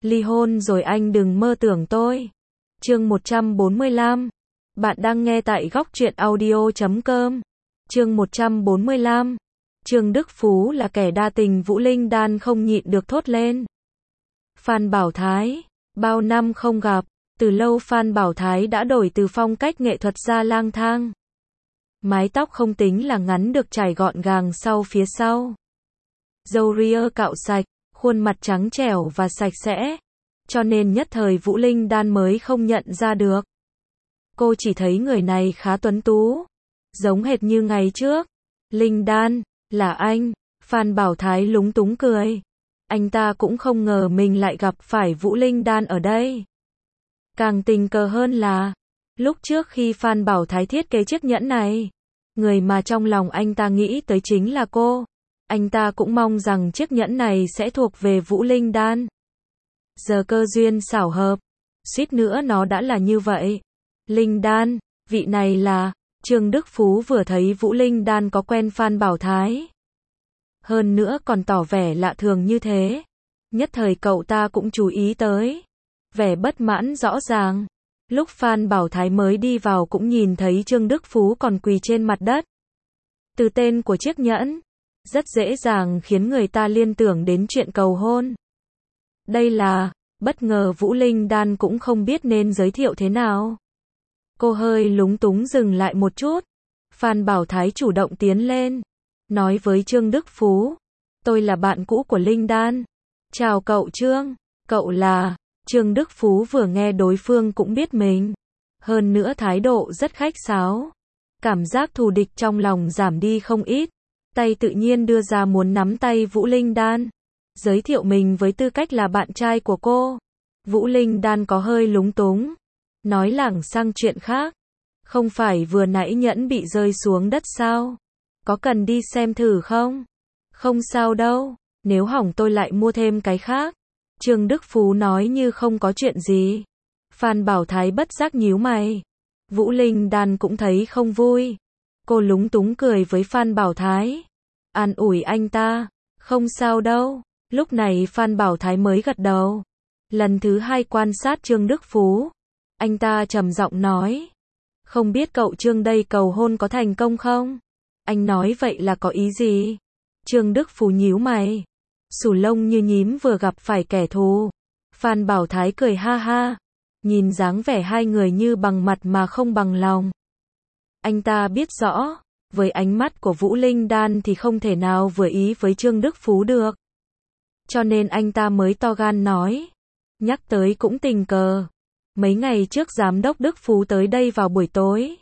Ly hôn rồi anh đừng mơ tưởng tôi. Chương 145. Bạn đang nghe tại góc truyện audio.com. Chương 145. Trương Đức Phú là kẻ đa tình, Vũ Linh Đan không nhịn được thốt lên. Phan Bảo Thái, bao năm không gặp, từ lâu Phan Bảo Thái đã đổi từ phong cách nghệ thuật ra lang thang. Mái tóc không tính là ngắn được trải gọn gàng sau phía sau. Râu ria cạo sạch, khuôn mặt trắng trẻo và sạch sẽ, cho nên nhất thời Vũ Linh Đan mới không nhận ra được. Cô chỉ thấy người này khá tuấn tú, giống hệt như ngày trước. Linh Đan, là anh? Phan Bảo Thái lúng túng cười. Anh ta cũng không ngờ mình lại gặp phải Vũ Linh Đan ở đây. Càng tình cờ hơn là, lúc trước khi Phan Bảo Thái thiết kế chiếc nhẫn này, người mà trong lòng anh ta nghĩ tới chính là cô. Anh ta cũng mong rằng chiếc nhẫn này sẽ thuộc về Vũ Linh Đan. Giờ cơ duyên xảo hợp, suýt nữa nó đã là như vậy. Linh Đan, vị này là... Trương Đức Phú vừa thấy Vũ Linh Đan có quen Phan Bảo Thái, hơn nữa còn tỏ vẻ lạ thường như thế, nhất thời cậu ta cũng chú ý tới. Vẻ bất mãn rõ ràng. Lúc Phan Bảo Thái mới đi vào cũng nhìn thấy Trương Đức Phú còn quỳ trên mặt đất. Từ tên của chiếc nhẫn, rất dễ dàng khiến người ta liên tưởng đến chuyện cầu hôn. Đây là... Bất ngờ Vũ Linh Đan cũng không biết nên giới thiệu thế nào. Cô hơi lúng túng dừng lại một chút. Phan Bảo Thái chủ động tiến lên, nói với Trương Đức Phú. Tôi là bạn cũ của Linh Đan. Chào cậu Trương. Cậu là... Trương Đức Phú vừa nghe đối phương cũng biết mình. Hơn nữa thái độ rất khách sáo. Cảm giác thù địch trong lòng giảm đi không ít. Tay tự nhiên đưa ra muốn nắm tay Vũ Linh Đan, giới thiệu mình với tư cách là bạn trai của cô. Vũ Linh Đan có hơi lúng túng, nói lảng sang chuyện khác. Không phải vừa nãy nhẫn bị rơi xuống đất sao? Có cần đi xem thử không? Không sao đâu, nếu hỏng tôi lại mua thêm cái khác. Trương Đức Phú nói như không có chuyện gì. Phan Bảo Thái bất giác nhíu mày. Vũ Linh Đan cũng thấy không vui. Cô lúng túng cười với Phan Bảo Thái, an ủi anh ta. Không sao đâu. Lúc này Phan Bảo Thái mới gật đầu. Lần thứ hai quan sát Trương Đức Phú, anh ta trầm giọng nói. Không biết cậu Trương đây cầu hôn có thành công không? Anh nói vậy là có ý gì? Trương Đức Phú nhíu mày, sù lông như nhím vừa gặp phải kẻ thù. Phan Bảo Thái cười ha ha, nhìn dáng vẻ hai người như bằng mặt mà không bằng lòng. Anh ta biết rõ, với ánh mắt của Vũ Linh Đan thì không thể nào vừa ý với Trương Đức Phú được. Cho nên anh ta mới to gan nói. Nhắc tới cũng tình cờ. Mấy ngày trước giám đốc Đức Phú tới đây vào buổi tối.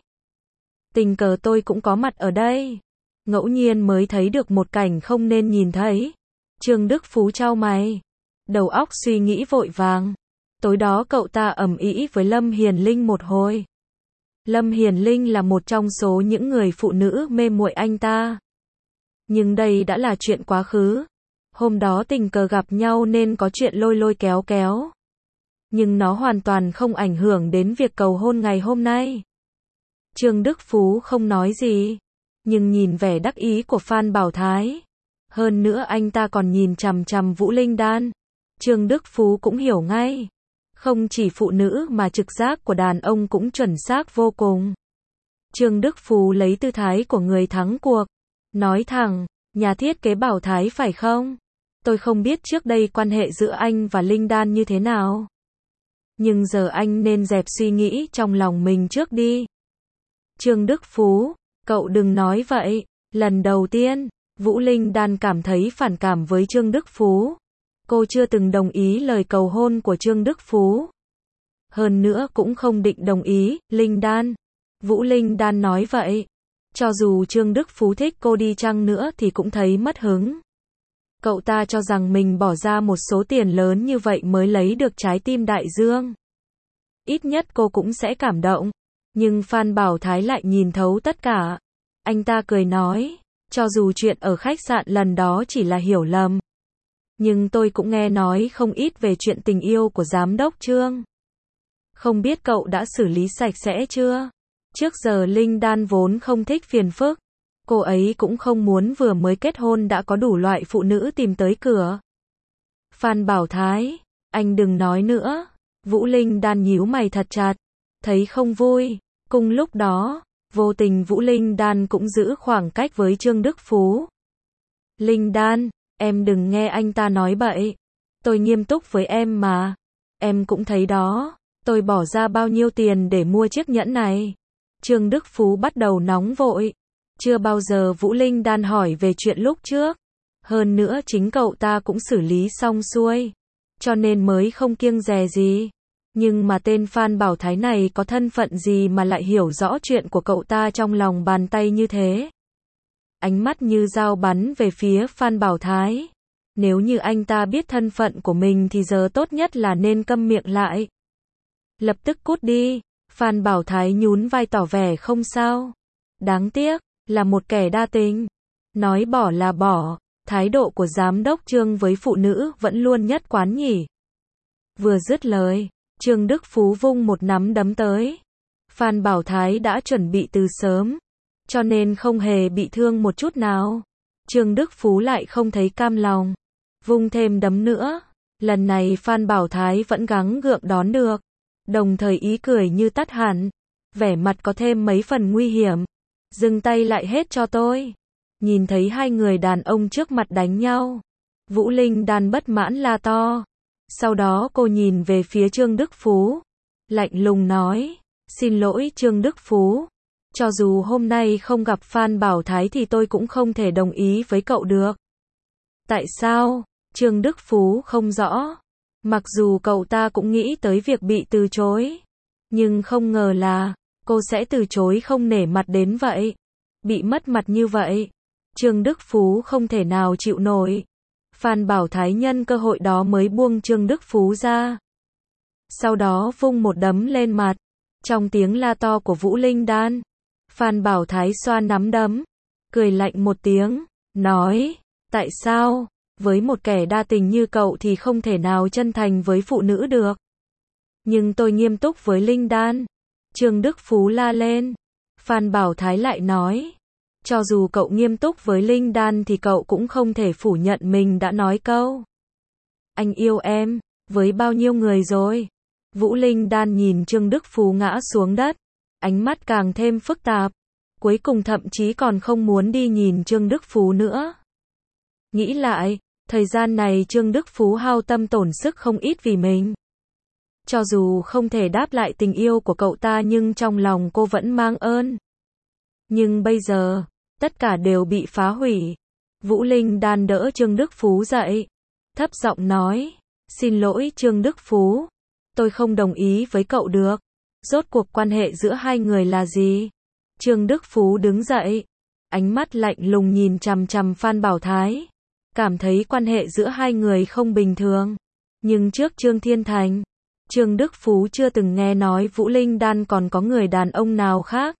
Tình cờ tôi cũng có mặt ở đây. Ngẫu nhiên mới thấy được một cảnh không nên nhìn thấy. Trương Đức Phú chau mày, đầu óc suy nghĩ vội vàng. Tối đó cậu ta ầm ĩ với Lâm Hiền Linh một hồi. Lâm Hiền Linh là một trong số những người phụ nữ mê muội anh ta. Nhưng đây đã là chuyện quá khứ. Hôm đó tình cờ gặp nhau nên có chuyện lôi lôi kéo kéo. Nhưng nó hoàn toàn không ảnh hưởng đến việc cầu hôn ngày hôm nay. Trương Đức Phú không nói gì, nhưng nhìn vẻ đắc ý của Phan Bảo Thái. Hơn nữa anh ta còn nhìn chằm chằm Vũ Linh Đan. Trương Đức Phú cũng hiểu ngay. Không chỉ phụ nữ mà trực giác của đàn ông cũng chuẩn xác vô cùng. Trương Đức Phú lấy tư thái của người thắng cuộc, nói thẳng, nhà thiết kế Bảo Thái phải không? Tôi không biết trước đây quan hệ giữa anh và Linh Đan như thế nào. Nhưng giờ anh nên dẹp suy nghĩ trong lòng mình trước đi. Trương Đức Phú, cậu đừng nói vậy. Lần đầu tiên, Vũ Linh Đan cảm thấy phản cảm với Trương Đức Phú. Cô chưa từng đồng ý lời cầu hôn của Trương Đức Phú. Hơn nữa cũng không định đồng ý, Linh Đan. Vũ Linh Đan nói vậy. Cho dù Trương Đức Phú thích cô đi chăng nữa thì cũng thấy mất hứng. Cậu ta cho rằng mình bỏ ra một số tiền lớn như vậy mới lấy được trái tim đại dương. Ít nhất cô cũng sẽ cảm động. Nhưng Phan Bảo Thái lại nhìn thấu tất cả. Anh ta cười nói, cho dù chuyện ở khách sạn lần đó chỉ là hiểu lầm. Nhưng tôi cũng nghe nói không ít về chuyện tình yêu của giám đốc Trương. Không biết cậu đã xử lý sạch sẽ chưa? Trước giờ Linh Đan vốn không thích phiền phức. Cô ấy cũng không muốn vừa mới kết hôn đã có đủ loại phụ nữ tìm tới cửa. Phan Bảo Thái, Anh đừng nói nữa. Vũ Linh Đan nhíu mày thật chặt, thấy không vui. Cùng lúc đó, vô tình Vũ Linh Đan cũng giữ khoảng cách với Trương Đức Phú. Linh Đan, em đừng nghe anh ta nói bậy. Tôi nghiêm túc với em mà. Em cũng thấy đó, tôi bỏ ra bao nhiêu tiền để mua chiếc nhẫn này. Trương Đức Phú bắt đầu nóng vội. Chưa bao giờ Vũ Linh Đan hỏi về chuyện lúc trước. Hơn nữa chính cậu ta cũng xử lý xong xuôi. Cho nên mới không kiêng dè gì. Nhưng mà tên Phan Bảo Thái này có thân phận gì mà lại hiểu rõ chuyện của cậu ta trong lòng bàn tay như thế. Ánh mắt như dao bắn về phía Phan Bảo Thái. Nếu như anh ta biết thân phận của mình thì giờ tốt nhất là nên câm miệng lại. Lập tức cút đi. Phan Bảo Thái nhún vai tỏ vẻ không sao. Đáng tiếc, là một kẻ đa tình. Nói bỏ là bỏ, thái độ của giám đốc Trương với phụ nữ vẫn luôn nhất quán nhỉ. Vừa dứt lời, Trương Đức Phú vung một nắm đấm tới. Phan Bảo Thái đã chuẩn bị từ sớm, cho nên không hề bị thương một chút nào. Trương Đức Phú lại không thấy cam lòng, vung thêm đấm nữa. Lần này Phan Bảo Thái vẫn gắng gượng đón được, đồng thời ý cười như tắt hẳn, vẻ mặt có thêm mấy phần nguy hiểm. Dừng tay lại hết cho tôi. Nhìn thấy hai người đàn ông trước mặt đánh nhau, Vũ Linh Đan bất mãn la to. Sau đó cô nhìn về phía Trương Đức Phú, lạnh lùng nói, xin lỗi Trương Đức Phú, cho dù hôm nay không gặp Phan Bảo Thái thì tôi cũng không thể đồng ý với cậu được. Tại sao? Trương Đức Phú không rõ. Mặc dù cậu ta cũng nghĩ tới việc bị từ chối, nhưng không ngờ là cô sẽ từ chối không nể mặt đến vậy. Bị mất mặt như vậy, Trương Đức Phú không thể nào chịu nổi. Phan Bảo Thái nhân cơ hội đó mới buông Trương Đức Phú ra. Sau đó vung một đấm lên mặt. Trong tiếng la to của Vũ Linh Đan, Phan Bảo Thái xoa nắm đấm, cười lạnh một tiếng, nói, tại sao, với một kẻ đa tình như cậu thì không thể nào chân thành với phụ nữ được. Nhưng tôi nghiêm túc với Linh Đan. Trương Đức Phú la lên. Phan Bảo Thái lại nói, cho dù cậu nghiêm túc với Linh Đan thì cậu cũng không thể phủ nhận mình đã nói câu anh yêu em, với bao nhiêu người rồi. Vũ Linh Đan nhìn Trương Đức Phú ngã xuống đất, ánh mắt càng thêm phức tạp, cuối cùng thậm chí còn không muốn đi nhìn Trương Đức Phú nữa. Nghĩ lại, thời gian này Trương Đức Phú hao tâm tổn sức không ít vì mình. Cho dù không thể đáp lại tình yêu của cậu ta nhưng trong lòng cô vẫn mang ơn. Nhưng bây giờ, tất cả đều bị phá hủy. Vũ Linh Đan đỡ Trương Đức Phú dậy, thấp giọng nói, xin lỗi Trương Đức Phú, tôi không đồng ý với cậu được. Rốt cuộc quan hệ giữa hai người là gì? Trương Đức Phú đứng dậy, ánh mắt lạnh lùng nhìn chằm chằm Phan Bảo Thái, cảm thấy quan hệ giữa hai người không bình thường. Nhưng trước Trương Thiên Thành, Trương Đức Phú chưa từng nghe nói Vũ Linh Đan còn có người đàn ông nào khác.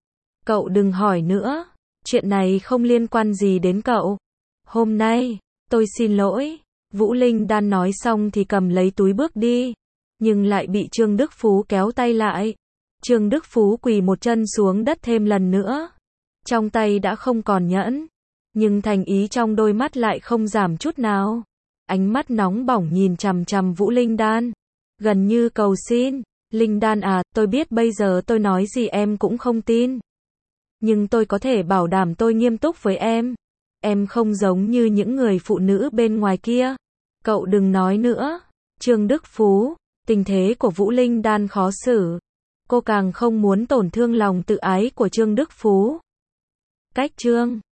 Cậu đừng hỏi nữa, chuyện này không liên quan gì đến cậu. Hôm nay, tôi xin lỗi. Vũ Linh Đan nói xong thì cầm lấy túi bước đi, nhưng lại bị Trương Đức Phú kéo tay lại. Trương Đức Phú quỳ một chân xuống đất thêm lần nữa. Trong tay đã không còn nhẫn, nhưng thành ý trong đôi mắt lại không giảm chút nào. Ánh mắt nóng bỏng nhìn chằm chằm Vũ Linh Đan, gần như cầu xin, Linh Đan à, tôi biết bây giờ tôi nói gì em cũng không tin. Nhưng tôi có thể bảo đảm tôi nghiêm túc với em. Em không giống như những người phụ nữ bên ngoài kia. Cậu đừng nói nữa. Trương Đức Phú, tình thế của Vũ Linh Đan khó xử. Cô càng không muốn tổn thương lòng tự ái của Trương Đức Phú. Cách Trương